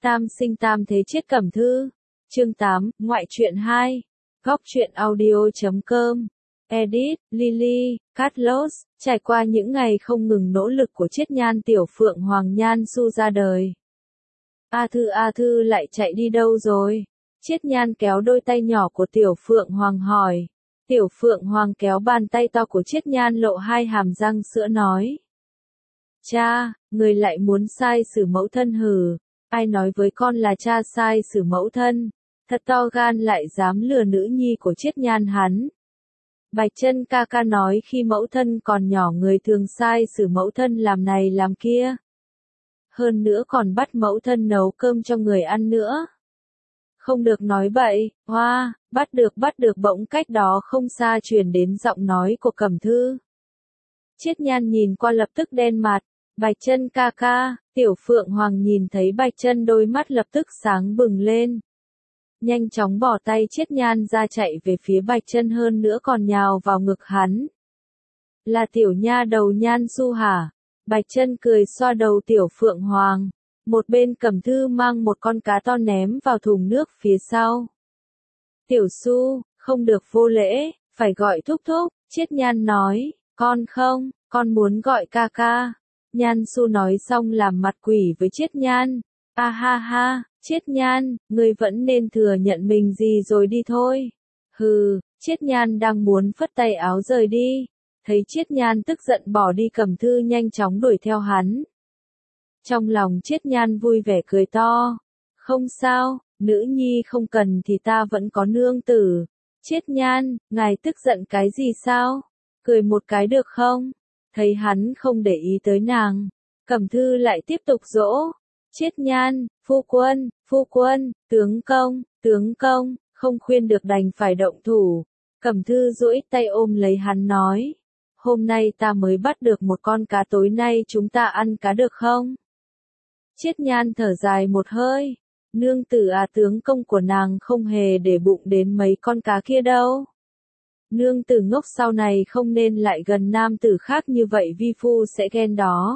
Tam sinh tam thế chết Cẩm Thư. Chương 8, ngoại truyện 2. Góc truyện audio.com. Edit, Lily, Carlos. Trải qua những ngày không ngừng nỗ lực của Chiết Nhan, tiểu phượng hoàng Nhan Su ra đời. A Thư lại chạy đi đâu rồi? Chiết Nhan kéo đôi tay nhỏ của tiểu phượng hoàng hỏi. Tiểu phượng hoàng kéo bàn tay to của Chiết Nhan, lộ hai hàm răng sữa nói. Cha, người lại muốn sai xử mẫu thân hừ. Ai nói với con là cha sai xử mẫu thân? Thật to gan lại dám lừa nữ nhi của Chiết Nhan hắn. Bạch Chân ca ca nói khi mẫu thân còn nhỏ người thường sai xử mẫu thân làm này làm kia. Hơn nữa còn bắt mẫu thân nấu cơm cho người ăn nữa. Không được nói bậy, hoa, bắt được bỗng cách đó không xa truyền đến giọng nói của Cẩm Thư. Chiết Nhan nhìn qua lập tức đen mặt. Bạch Chân ca ca, tiểu phượng hoàng nhìn thấy Bạch Chân đôi mắt lập tức sáng bừng lên. Nhanh chóng bỏ tay Chiết Nhan ra chạy về phía Bạch Chân, hơn nữa còn nhào vào ngực hắn. Là tiểu nha đầu Nhan Su hả? Bạch Chân cười xoa đầu tiểu phượng hoàng. Một bên Cẩm Thư mang một con cá to ném vào thùng nước phía sau. Tiểu Su, không được vô lễ, phải gọi thúc thúc, Chiết Nhan nói, con muốn gọi ca ca. Nhan Su nói xong làm mặt quỷ với Chiết Nhan. A ha ha, Chiết Nhan, ngươi vẫn nên thừa nhận mình gì rồi đi thôi. Hừ, Chiết Nhan đang muốn phất tay áo rời đi. Thấy Chiết Nhan tức giận bỏ đi, Cẩm Thư nhanh chóng đuổi theo hắn. Trong lòng Chiết Nhan vui vẻ cười to. Không sao, nữ nhi không cần thì ta vẫn có nương tử. Chiết Nhan, ngài tức giận cái gì sao? Cười một cái được không? Thấy hắn không để ý tới nàng, Cẩm Thư lại tiếp tục dỗ. Chiết Nhan, phu quân, tướng công, không khuyên được đành phải động thủ. Cẩm Thư duỗi tay ôm lấy hắn nói. Hôm nay ta mới bắt được một con cá, tối nay chúng ta ăn cá được không? Chiết Nhan thở dài một hơi. Nương tử à, tướng công của nàng không hề để bụng đến mấy con cá kia đâu. Nương tử ngốc, sau này không nên lại gần nam tử khác như vậy, vi phu sẽ ghen đó.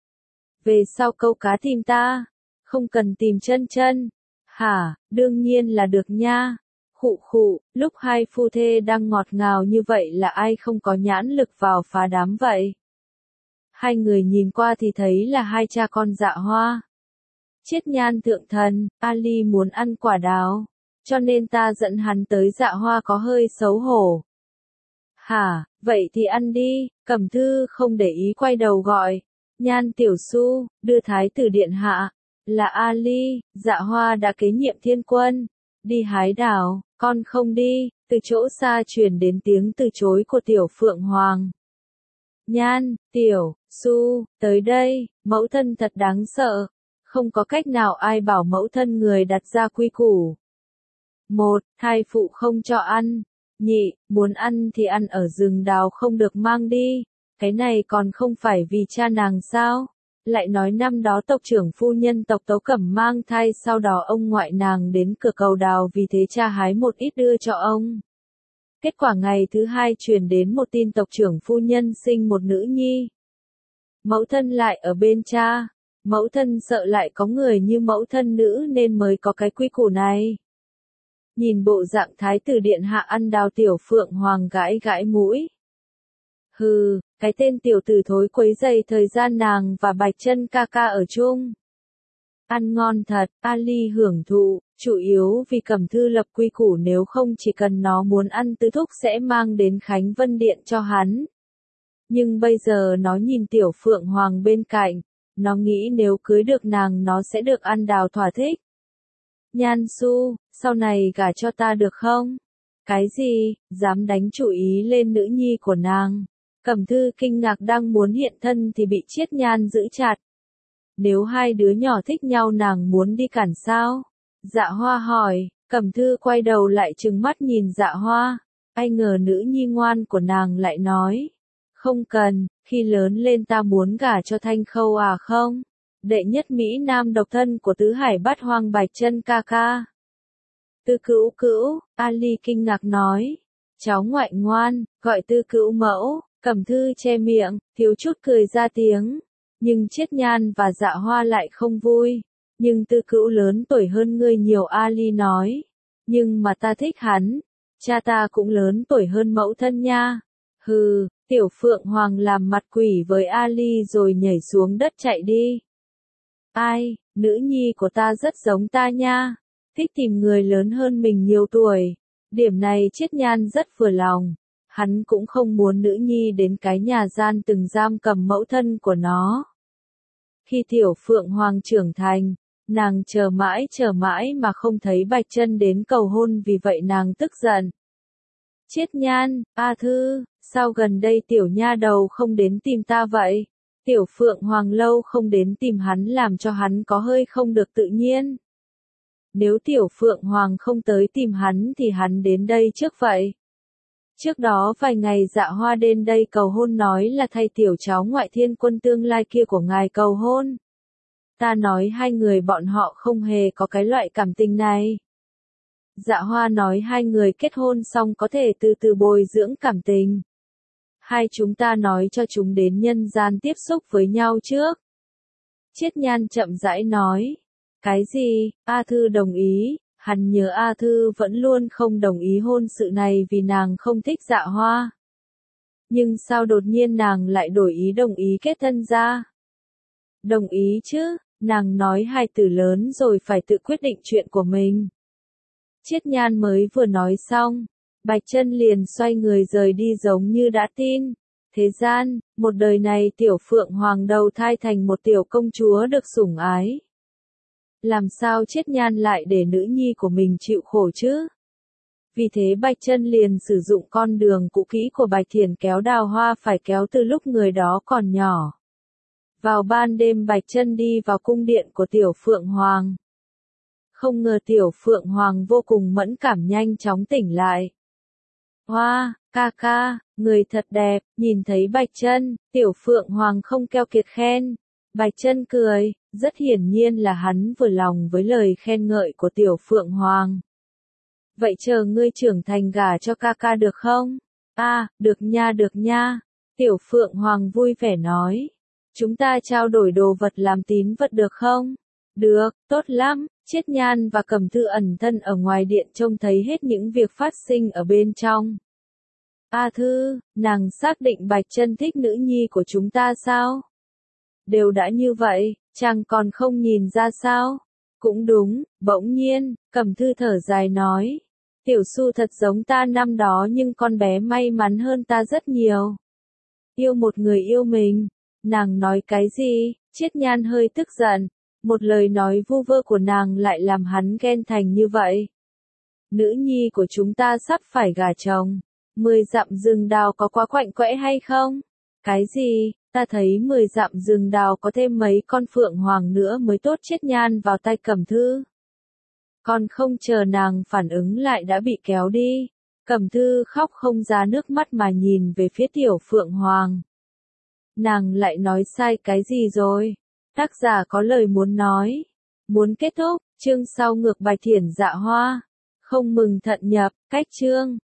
Về sau câu cá tìm ta, không cần tìm chân. Hả, đương nhiên là được nha. Khụ, lúc hai phu thê đang ngọt ngào như vậy là ai không có nhãn lực vào phá đám vậy? Hai người nhìn qua thì thấy là hai cha con Dạ Hoa. Chiết Nhan thượng thần, Ali muốn ăn quả đào, cho nên ta dẫn hắn tới Dạ Hoa, có hơi xấu hổ. Hả, vậy thì ăn đi. Cẩm Thư không để ý quay đầu gọi. Nhan tiểu Su, đưa thái tử điện hạ. Là Ali. Dạ Hoa đã kế nhiệm thiên quân. Đi hái đào, con không đi. Từ chỗ xa truyền đến tiếng từ chối của tiểu phượng hoàng. Nhan, tiểu Su, tới đây, mẫu thân thật đáng sợ. Không có cách nào ai bảo mẫu thân người đặt ra quy củ. 1. Thai phụ không cho ăn. Nhị, muốn ăn thì ăn ở rừng đào, không được mang đi. Cái này còn không phải vì cha nàng sao? Lại nói năm đó tộc trưởng phu nhân tộc Tấu Cẩm mang thai, sau đó ông ngoại nàng đến cửa cầu đào, vì thế cha hái một ít đưa cho ông. Kết quả ngày thứ hai truyền đến một tin tộc trưởng phu nhân sinh một nữ nhi. Mẫu thân lại ở bên cha. Mẫu thân sợ lại có người như mẫu thân nữ nên mới có cái quy củ này. Nhìn bộ dạng thái tử điện hạ ăn đào, tiểu phượng hoàng gãi mũi. Hừ, cái tên tiểu tử thối quấy rầy thời gian nàng và Bạch Chân ca ca ở chung. Ăn ngon thật, Ali hưởng thụ, chủ yếu vì Cẩm Thư lập quy củ, nếu không chỉ cần nó muốn ăn tứ thúc sẽ mang đến Khánh Vân Điện cho hắn. Nhưng bây giờ nó nhìn tiểu phượng hoàng bên cạnh, nó nghĩ nếu cưới được nàng nó sẽ được ăn đào thỏa thích. Nhan Su, sau này gả cho ta được không? Cái gì, dám đánh chủ ý lên nữ nhi của nàng? Cẩm Thư kinh ngạc, đang muốn hiện thân thì bị Chiết Nhan giữ chặt. Nếu hai đứa nhỏ thích nhau nàng muốn đi cản sao? Dạ Hoa hỏi. Cẩm Thư quay đầu lại trừng mắt nhìn Dạ Hoa. Ai ngờ nữ nhi ngoan của nàng lại nói. Không cần, khi lớn lên ta muốn gả cho Thanh Khâu à không? Đệ nhất Mỹ Nam độc thân của tứ hải bát hoang Bạch Chân ca ca. Tư cữu, Ali kinh ngạc nói. Cháu ngoại ngoan, gọi tư cữu mẫu. Cẩm Thư che miệng, thiếu chút cười ra tiếng. Nhưng Chiết Nhan và Dạ Hoa lại không vui. Nhưng Tư Cữu lớn tuổi hơn ngươi nhiều, Ali nói. Nhưng mà ta thích hắn, cha ta cũng lớn tuổi hơn mẫu thân nha. Hừ, Tiểu Phượng Hoàng làm mặt quỷ với Ali rồi nhảy xuống đất chạy đi. Ai, nữ nhi của ta rất giống ta nha, thích tìm người lớn hơn mình nhiều tuổi. Điểm này Chiết Nhan rất vừa lòng. Hắn cũng không muốn nữ nhi đến cái nhà gian từng giam cầm mẫu thân của nó. Khi Tiểu Phượng Hoàng trưởng thành, nàng chờ mãi mà không thấy Bạch Chân đến cầu hôn, vì vậy nàng tức giận. Chiết Nhan, A Thư, sao gần đây tiểu nha đầu không đến tìm ta vậy? Tiểu Phượng Hoàng lâu không đến tìm hắn làm cho hắn có hơi không được tự nhiên. Nếu Tiểu Phượng Hoàng không tới tìm hắn thì hắn đến đây trước vậy. Trước đó vài ngày Dạ Hoa đến đây cầu hôn, nói là thay tiểu cháu ngoại Thiên Quân tương lai kia của ngài cầu hôn. Ta nói hai người bọn họ không hề có cái loại cảm tình này. Dạ Hoa nói hai người kết hôn xong có thể từ từ bồi dưỡng cảm tình. Hai chúng ta nói cho chúng đến nhân gian tiếp xúc với nhau trước. Chiết Nhan chậm rãi nói. Cái gì? A Thư đồng ý. Hắn nhớ A Thư vẫn luôn không đồng ý hôn sự này vì nàng không thích Dạ Hoa. Nhưng sao đột nhiên nàng lại đổi ý đồng ý kết thân ra? Đồng ý chứ, nàng nói hai từ lớn rồi phải tự quyết định chuyện của mình. Chiết Nhan mới vừa nói xong, Bạch Chân liền xoay người rời đi giống như đã tin. Thế gian, một đời này Tiểu Phượng Hoàng đầu thai thành một tiểu công chúa được sủng ái. Làm sao Chiết Nhan lại để nữ nhi của mình chịu khổ chứ? Vì thế Bạch Chân liền sử dụng con đường cũ kỹ của Bạch Thiền kéo Đào Hoa, phải kéo từ lúc người đó còn nhỏ. Vào ban đêm Bạch Chân đi vào cung điện của Tiểu Phượng Hoàng. Không ngờ Tiểu Phượng Hoàng vô cùng mẫn cảm nhanh chóng tỉnh lại. Hoa, ca ca, người thật đẹp, nhìn thấy Bạch Chân, Tiểu Phượng Hoàng không keo kiệt khen. Bạch Chân cười, rất hiển nhiên là hắn vừa lòng với lời khen ngợi của Tiểu Phượng Hoàng. Vậy chờ ngươi trưởng thành gả cho ca ca được không? Được nha. Tiểu Phượng Hoàng vui vẻ nói. Chúng ta trao đổi đồ vật làm tín vật được không? Được, tốt lắm. Chiết Nhan và Cẩm Thư ẩn thân ở ngoài điện trông thấy hết những việc phát sinh ở bên trong. A Thư, nàng xác định Bạch Chân thích nữ nhi của chúng ta sao? Đều đã như vậy, chàng còn không nhìn ra sao? Cũng đúng, bỗng nhiên, Cẩm Thư thở dài nói. Tiểu Su thật giống ta năm đó, nhưng con bé may mắn hơn ta rất nhiều. Yêu một người yêu mình. Nàng nói cái gì? Chiết Nhan hơi tức giận. Một lời nói vu vơ của nàng lại làm hắn ghen thành như vậy. Nữ nhi của chúng ta sắp phải gả chồng. 10 dặm rừng đào có quá quạnh quẽ hay không? Cái gì? Ta thấy 10 dặm rừng đào có thêm mấy con Phượng Hoàng nữa mới tốt. Chiết Nhan vào tay Cẩm Thư. Còn không chờ nàng phản ứng lại đã bị kéo đi. Cẩm Thư khóc không ra nước mắt mà nhìn về phía Tiểu Phượng Hoàng. Nàng lại nói sai cái gì rồi? Tác giả có lời muốn nói. Muốn kết thúc, chương sau ngược Bạch Thiển Dạ Hoa. Không mừng thận nhập, cách chương.